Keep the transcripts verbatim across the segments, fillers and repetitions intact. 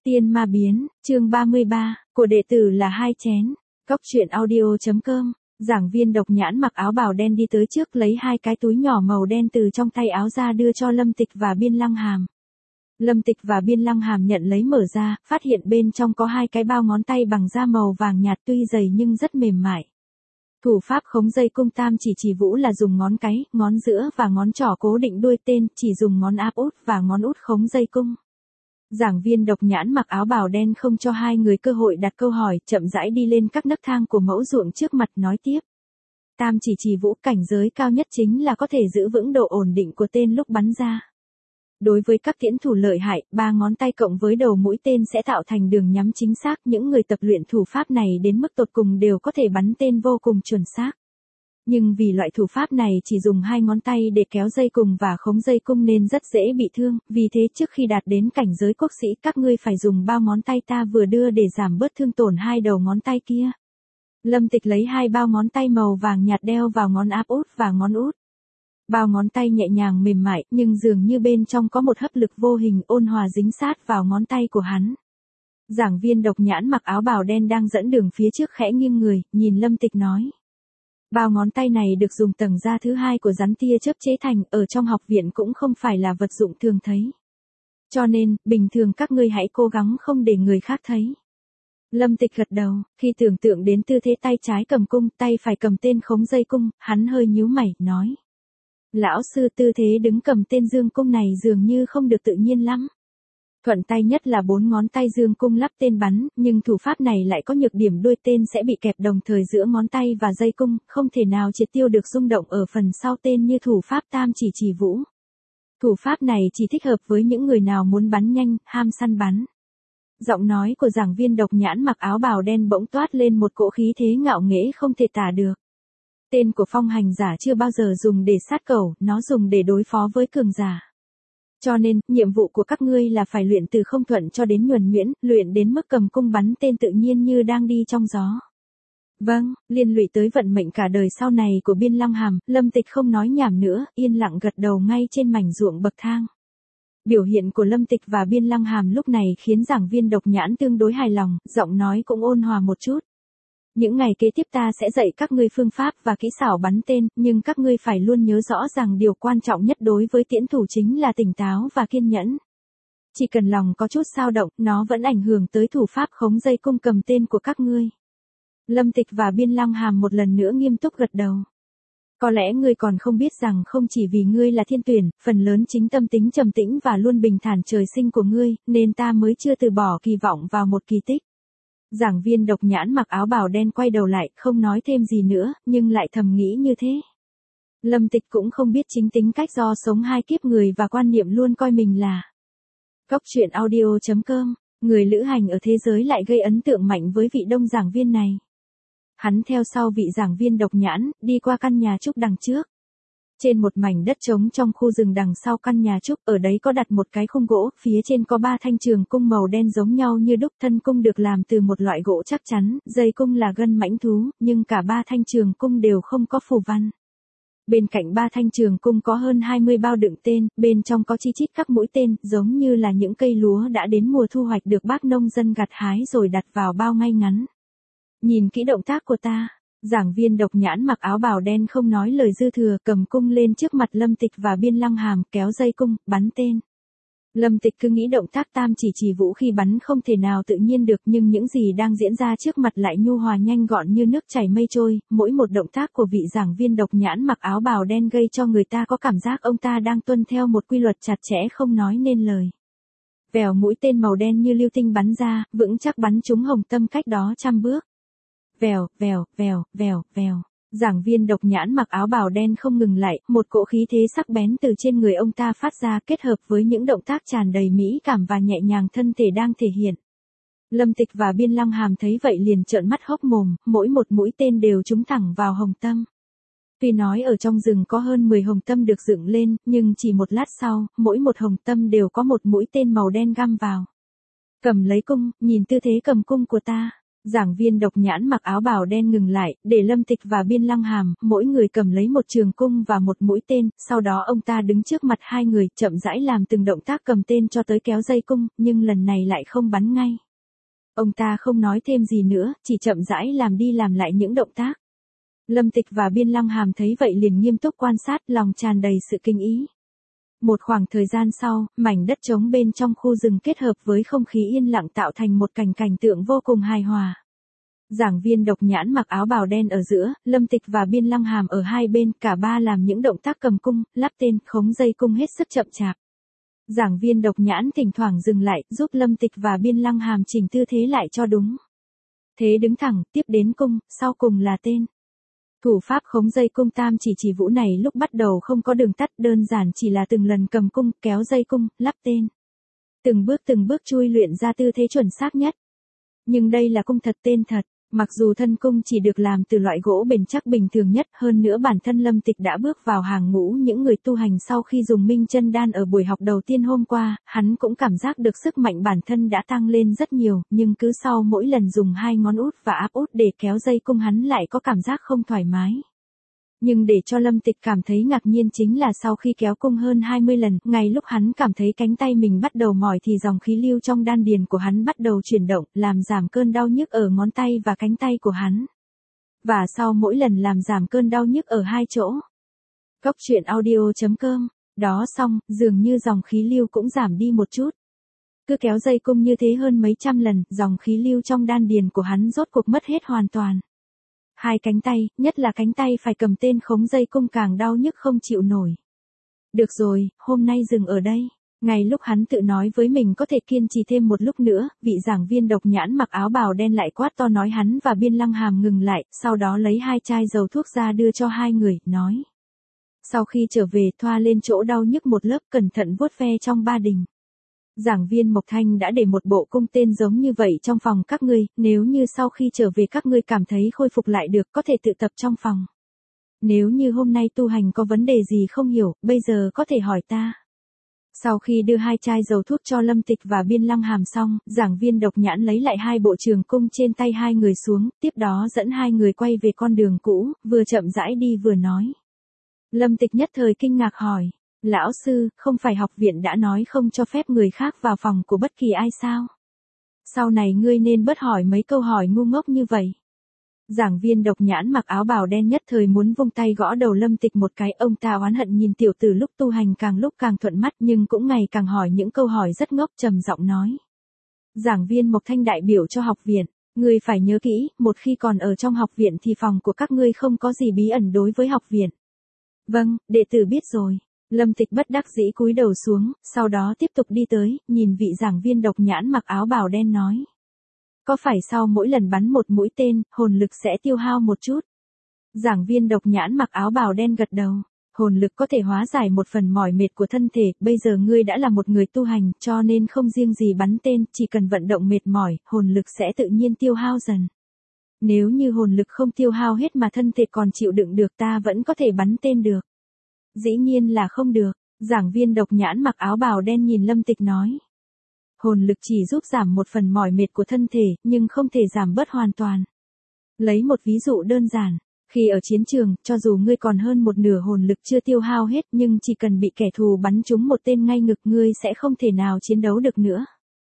Tiên ma biến, chương ba mươi ba, của đệ tử là hai chén. Cốc truyện audio.com, giảng viên độc nhãn mặc áo bào đen đi tới trước lấy hai cái túi nhỏ màu đen từ trong tay áo ra đưa cho Lâm Tịch và Biên Lăng Hàm. Lâm Tịch và Biên Lăng Hàm nhận lấy mở ra, phát hiện bên trong có hai cái bao ngón tay bằng da màu vàng nhạt tuy dày nhưng rất mềm mại. Thủ pháp khống dây cung tam chỉ chỉ vũ là dùng ngón cái, ngón giữa và ngón trỏ cố định đuôi tên, chỉ dùng ngón áp út và ngón út khống dây cung. Giảng viên độc nhãn mặc áo bào đen không cho hai người cơ hội đặt câu hỏi, chậm rãi đi lên các nấc thang của mẫu ruộng trước mặt nói tiếp. Tam chỉ chỉ vũ cảnh giới cao nhất chính là có thể giữ vững độ ổn định của tên lúc bắn ra. Đối với các tiễn thủ lợi hại, ba ngón tay cộng với đầu mũi tên sẽ tạo thành đường nhắm chính xác. Những người tập luyện thủ pháp này đến mức tột cùng đều có thể bắn tên vô cùng chuẩn xác. Nhưng vì loại thủ pháp này chỉ dùng hai ngón tay để kéo dây cùng và khống dây cung nên rất dễ bị thương, vì thế trước khi đạt đến cảnh giới quốc sĩ các ngươi phải dùng bao ngón tay ta vừa đưa để giảm bớt thương tổn hai đầu ngón tay kia. Lâm Tịch lấy hai bao ngón tay màu vàng nhạt đeo vào ngón áp út và ngón út. Bao ngón tay nhẹ nhàng mềm mại nhưng dường như bên trong có một hấp lực vô hình ôn hòa dính sát vào ngón tay của hắn. Giảng viên độc nhãn mặc áo bào đen đang dẫn đường phía trước khẽ nghiêng người, nhìn Lâm Tịch nói. Bao ngón tay này được dùng tầng da thứ hai của rắn tia chớp chế thành, ở trong học viện cũng không phải là vật dụng thường thấy. Cho nên, bình thường các ngươi hãy cố gắng không để người khác thấy. Lâm Tịch gật đầu, khi tưởng tượng đến tư thế tay trái cầm cung, tay phải cầm tên khống dây cung, hắn hơi nhíu mày, nói. Lão sư, tư thế đứng cầm tên dương cung này dường như không được tự nhiên lắm. Thuận tay nhất là bốn ngón tay dương cung lắp tên bắn, nhưng thủ pháp này lại có nhược điểm đuôi tên sẽ bị kẹp đồng thời giữa ngón tay và dây cung, không thể nào triệt tiêu được rung động ở phần sau tên như thủ pháp tam chỉ chỉ vũ. Thủ pháp này chỉ thích hợp với những người nào muốn bắn nhanh, ham săn bắn. Giọng nói của giảng viên độc nhãn mặc áo bào đen bỗng toát lên một cỗ khí thế ngạo nghễ không thể tả được. Tên của phong hành giả chưa bao giờ dùng để sát cẩu, nó dùng để đối phó với cường giả. Cho nên, nhiệm vụ của các ngươi là phải luyện từ không thuận cho đến nhuần nhuyễn, luyện đến mức cầm cung bắn tên tự nhiên như đang đi trong gió. Vâng, liên lụy tới vận mệnh cả đời sau này của Biên Lăng Hàm, Lâm Tịch không nói nhảm nữa, yên lặng gật đầu ngay trên mảnh ruộng bậc thang. Biểu hiện của Lâm Tịch và Biên Lăng Hàm lúc này khiến giảng viên độc nhãn tương đối hài lòng, giọng nói cũng ôn hòa một chút. Những ngày kế tiếp ta sẽ dạy các ngươi phương pháp và kỹ xảo bắn tên, nhưng các ngươi phải luôn nhớ rõ rằng điều quan trọng nhất đối với tiễn thủ chính là tỉnh táo và kiên nhẫn. Chỉ cần lòng có chút dao động, nó vẫn ảnh hưởng tới thủ pháp khống dây cung cầm tên của các ngươi. Lâm Tịch và Biên Lăng Hàm một lần nữa nghiêm túc gật đầu. Có lẽ ngươi còn không biết rằng không chỉ vì ngươi là thiên tuyển, phần lớn chính tâm tính trầm tĩnh và luôn bình thản trời sinh của ngươi, nên ta mới chưa từ bỏ kỳ vọng vào một kỳ tích. Giảng viên độc nhãn mặc áo bào đen quay đầu lại, không nói thêm gì nữa, nhưng lại thầm nghĩ như thế. Lâm Tịch cũng không biết chính tính cách do sống hai kiếp người và quan niệm luôn coi mình là. Cốc truyện audio.com, người lữ hành ở thế giới lại gây ấn tượng mạnh với vị đông giảng viên này. Hắn theo sau vị giảng viên độc nhãn, đi qua căn nhà trúc đằng trước. Trên một mảnh đất trống trong khu rừng đằng sau căn nhà trúc, ở đấy có đặt một cái khung gỗ, phía trên có ba thanh trường cung màu đen giống nhau như đúc, thân cung được làm từ một loại gỗ chắc chắn, dây cung là gân mãnh thú, nhưng cả ba thanh trường cung đều không có phù văn. Bên cạnh ba thanh trường cung có hơn hai mươi bao đựng tên, bên trong có chi chít các mũi tên, giống như là những cây lúa đã đến mùa thu hoạch được bác nông dân gặt hái rồi đặt vào bao ngay ngắn. Nhìn kỹ động tác của ta. Giảng viên độc nhãn mặc áo bào đen không nói lời dư thừa, cầm cung lên trước mặt Lâm Tịch và Biên Lăng Hàm, kéo dây cung, bắn tên. Lâm Tịch cứ nghĩ động tác tam chỉ chỉ vũ khi bắn không thể nào tự nhiên được, nhưng những gì đang diễn ra trước mặt lại nhu hòa nhanh gọn như nước chảy mây trôi, mỗi một động tác của vị giảng viên độc nhãn mặc áo bào đen gây cho người ta có cảm giác ông ta đang tuân theo một quy luật chặt chẽ không nói nên lời. Vèo, mũi tên màu đen như lưu tinh bắn ra, vững chắc bắn trúng hồng tâm cách đó trăm bước. Vèo, vèo, vèo, vèo, vèo. Giảng viên độc nhãn mặc áo bào đen không ngừng lại, một cỗ khí thế sắc bén từ trên người ông ta phát ra kết hợp với những động tác tràn đầy mỹ cảm và nhẹ nhàng thân thể đang thể hiện. Lâm Tịch và Biên Lăng Hàm thấy vậy liền trợn mắt hốc mồm, mỗi một mũi tên đều trúng thẳng vào hồng tâm. Tuy nói ở trong rừng có hơn mười hồng tâm được dựng lên, nhưng chỉ một lát sau, mỗi một hồng tâm đều có một mũi tên màu đen găm vào. Cầm lấy cung, nhìn tư thế cầm cung của ta. Giảng viên độc nhãn mặc áo bào đen ngừng lại, để Lâm Tịch và Biên Lăng Hàm, mỗi người cầm lấy một trường cung và một mũi tên, sau đó ông ta đứng trước mặt hai người, chậm rãi làm từng động tác cầm tên cho tới kéo dây cung, nhưng lần này lại không bắn ngay. Ông ta không nói thêm gì nữa, chỉ chậm rãi làm đi làm lại những động tác. Lâm Tịch và Biên Lăng Hàm thấy vậy liền nghiêm túc quan sát, lòng tràn đầy sự kinh ý. Một khoảng thời gian sau, mảnh đất trống bên trong khu rừng kết hợp với không khí yên lặng tạo thành một cảnh cảnh tượng vô cùng hài hòa. Giảng viên độc nhãn mặc áo bào đen ở giữa, Lâm Tịch và Biên Lăng Hàm ở hai bên, cả ba làm những động tác cầm cung, lắp tên, khống dây cung hết sức chậm chạp. Giảng viên độc nhãn thỉnh thoảng dừng lại, giúp Lâm Tịch và Biên Lăng Hàm chỉnh tư thế lại cho đúng. Thế đứng thẳng, tiếp đến cung, sau cùng là tên. Thủ pháp khống dây cung tam chỉ chỉ vũ này lúc bắt đầu không có đường tắt, đơn giản chỉ là từng lần cầm cung, kéo dây cung, lắp tên. Từng bước từng bước chui luyện ra tư thế chuẩn xác nhất. Nhưng đây là cung thật tên thật, mặc dù thân cung chỉ được làm từ loại gỗ bền chắc bình thường nhất, hơn nữa bản thân Lâm Tịch đã bước vào hàng ngũ những người tu hành sau khi dùng minh chân đan ở buổi học đầu tiên hôm qua, hắn cũng cảm giác được sức mạnh bản thân đã tăng lên rất nhiều, nhưng cứ sau mỗi lần dùng hai ngón út và áp út để kéo dây cung hắn lại có cảm giác không thoải mái. Nhưng để cho Lâm Tịch cảm thấy ngạc nhiên chính là sau khi kéo cung hơn hai mươi lần, ngay lúc hắn cảm thấy cánh tay mình bắt đầu mỏi thì dòng khí lưu trong đan điền của hắn bắt đầu chuyển động, làm giảm cơn đau nhức ở ngón tay và cánh tay của hắn. Và sau mỗi lần làm giảm cơn đau nhức ở hai chỗ. Cốc truyện audio chấm com, đó xong, dường như dòng khí lưu cũng giảm đi một chút. Cứ kéo dây cung như thế hơn mấy trăm lần, dòng khí lưu trong đan điền của hắn rốt cuộc mất hết hoàn toàn. Hai cánh tay, nhất là cánh tay phải cầm tên khống dây cung càng đau nhức không chịu nổi. Được rồi, hôm nay dừng ở đây. Ngay lúc hắn tự nói với mình có thể kiên trì thêm một lúc nữa, vị giảng viên độc nhãn mặc áo bào đen lại quát to nói hắn và Biên Lăng Hàm ngừng lại, sau đó lấy hai chai dầu thuốc ra đưa cho hai người, nói. Sau khi trở về thoa lên chỗ đau nhức một lớp, cẩn thận vuốt ve trong ba đình. Giảng viên Mộc Thanh đã để một bộ cung tên giống như vậy trong phòng các ngươi, nếu như sau khi trở về các ngươi cảm thấy khôi phục lại được có thể tự tập trong phòng. Nếu như hôm nay tu hành có vấn đề gì không hiểu, bây giờ có thể hỏi ta. Sau khi đưa hai chai dầu thuốc cho Lâm Tịch và Biên Lăng Hàm xong, giảng viên độc nhãn lấy lại hai bộ trường cung trên tay hai người xuống, tiếp đó dẫn hai người quay về con đường cũ, vừa chậm rãi đi vừa nói. Lâm Tịch nhất thời kinh ngạc hỏi. Lão sư, không phải học viện đã nói không cho phép người khác vào phòng của bất kỳ ai sao? Sau này ngươi nên bớt hỏi mấy câu hỏi ngu ngốc như vậy. Giảng viên độc nhãn mặc áo bào đen nhất thời muốn vung tay gõ đầu Lâm Tịch một cái, ông ta oán hận nhìn tiểu tử lúc tu hành càng lúc càng thuận mắt nhưng cũng ngày càng hỏi những câu hỏi rất ngốc, trầm giọng nói. Giảng viên Mộc Thanh đại biểu cho học viện, ngươi phải nhớ kỹ, một khi còn ở trong học viện thì phòng của các ngươi không có gì bí ẩn đối với học viện. Vâng, đệ tử biết rồi. Lâm Tịch bất đắc dĩ cúi đầu xuống, sau đó tiếp tục đi tới, nhìn vị giảng viên độc nhãn mặc áo bào đen nói. Có phải sau mỗi lần bắn một mũi tên, hồn lực sẽ tiêu hao một chút? Giảng viên độc nhãn mặc áo bào đen gật đầu. Hồn lực có thể hóa giải một phần mỏi mệt của thân thể, bây giờ ngươi đã là một người tu hành, cho nên không riêng gì bắn tên, chỉ cần vận động mệt mỏi, hồn lực sẽ tự nhiên tiêu hao dần. Nếu như hồn lực không tiêu hao hết mà thân thể còn chịu đựng được ta vẫn có thể bắn tên được. Dĩ nhiên là không được, giảng viên độc nhãn mặc áo bào đen nhìn Lâm Tịch nói. Hồn lực chỉ giúp giảm một phần mỏi mệt của thân thể, nhưng không thể giảm bớt hoàn toàn. Lấy một ví dụ đơn giản, khi ở chiến trường, cho dù ngươi còn hơn một nửa hồn lực chưa tiêu hao hết nhưng chỉ cần bị kẻ thù bắn trúng một tên ngay ngực ngươi sẽ không thể nào chiến đấu được nữa.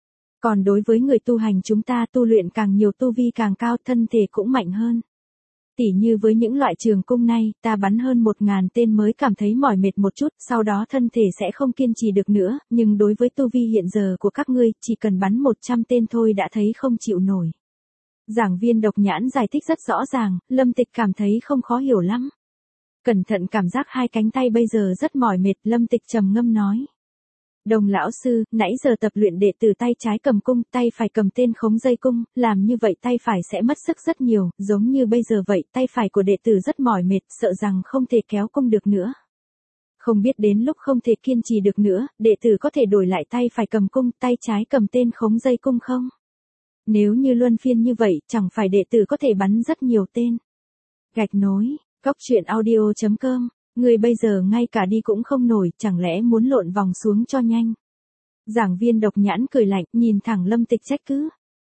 Còn đối với người tu hành chúng ta tu luyện càng nhiều tu vi càng cao thân thể cũng mạnh hơn. Tỉ như với những loại trường cung này, ta bắn hơn một ngàn tên mới cảm thấy mỏi mệt một chút, sau đó thân thể sẽ không kiên trì được nữa, nhưng đối với tu vi hiện giờ của các ngươi, chỉ cần bắn một trăm tên thôi đã thấy không chịu nổi. Giảng viên độc nhãn giải thích rất rõ ràng, Lâm Tịch cảm thấy không khó hiểu lắm. Cẩn thận cảm giác hai cánh tay bây giờ rất mỏi mệt, Lâm Tịch trầm ngâm nói. Đồng lão sư, nãy giờ tập luyện đệ tử tay trái cầm cung, tay phải cầm tên khống dây cung, làm như vậy tay phải sẽ mất sức rất nhiều, giống như bây giờ vậy, tay phải của đệ tử rất mỏi mệt, sợ rằng không thể kéo cung được nữa. Không biết đến lúc không thể kiên trì được nữa, đệ tử có thể đổi lại tay phải cầm cung, tay trái cầm tên khống dây cung không? Nếu như luân phiên như vậy, chẳng phải đệ tử có thể bắn rất nhiều tên. Gạch nối, cốc truyện audio chấm com. Người bây giờ ngay cả đi cũng không nổi, chẳng lẽ muốn lộn vòng xuống cho nhanh. Giảng viên độc nhãn cười lạnh, nhìn thẳng Lâm Tịch trách cứ.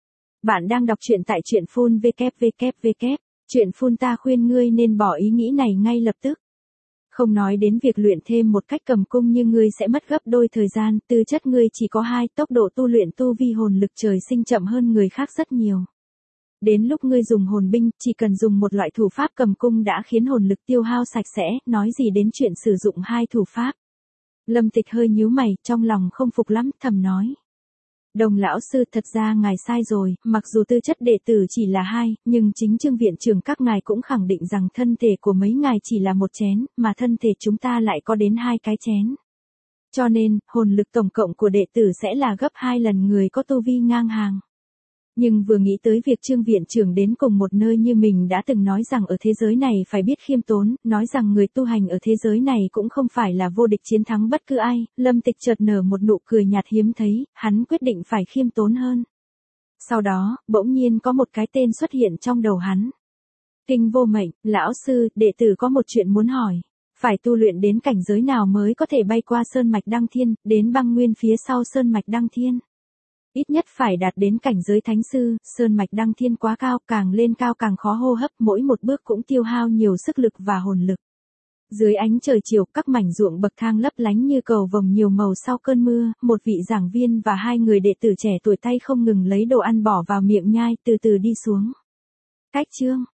Bạn đang đọc truyện tại truyện phun vê kép vê kép vê kép. Truyện phun ta khuyên ngươi nên bỏ ý nghĩ này ngay lập tức. Không nói đến việc luyện thêm một cách cầm cung như ngươi sẽ mất gấp đôi thời gian, tư chất ngươi chỉ có hai, tốc độ tu luyện tu vi hồn lực trời sinh chậm hơn người khác rất nhiều. Đến lúc ngươi dùng hồn binh, chỉ cần dùng một loại thủ pháp cầm cung đã khiến hồn lực tiêu hao sạch sẽ, nói gì đến chuyện sử dụng hai thủ pháp. Lâm Tịch hơi nhíu mày, trong lòng không phục lắm, thầm nói. Đồng lão sư, thật ra ngài sai rồi, mặc dù tư chất đệ tử chỉ là hai, nhưng chính Trương viện trưởng các ngài cũng khẳng định rằng thân thể của mấy ngài chỉ là một chén, mà thân thể chúng ta lại có đến hai cái chén. Cho nên, hồn lực tổng cộng của đệ tử sẽ là gấp hai lần người có tu vi ngang hàng. Nhưng vừa nghĩ tới việc Trương viện trưởng đến cùng một nơi như mình đã từng nói rằng ở thế giới này phải biết khiêm tốn, nói rằng người tu hành ở thế giới này cũng không phải là vô địch chiến thắng bất cứ ai, Lâm Tịch chợt nở một nụ cười nhạt hiếm thấy, hắn quyết định phải khiêm tốn hơn. Sau đó, bỗng nhiên có một cái tên xuất hiện trong đầu hắn. Kinh Vô Mệnh, lão sư, đệ tử có một chuyện muốn hỏi. Phải tu luyện đến cảnh giới nào mới có thể bay qua Sơn Mạch Đăng Thiên, đến băng nguyên phía sau Sơn Mạch Đăng Thiên? Ít nhất phải đạt đến cảnh giới thánh sư, Sơn Mạch Đăng Thiên quá cao, càng lên cao càng khó hô hấp, mỗi một bước cũng tiêu hao nhiều sức lực và hồn lực. Dưới ánh trời chiều, các mảnh ruộng bậc thang lấp lánh như cầu vồng nhiều màu sau cơn mưa, một vị giảng viên và hai người đệ tử trẻ tuổi tay không ngừng lấy đồ ăn bỏ vào miệng nhai, từ từ đi xuống. Cách chương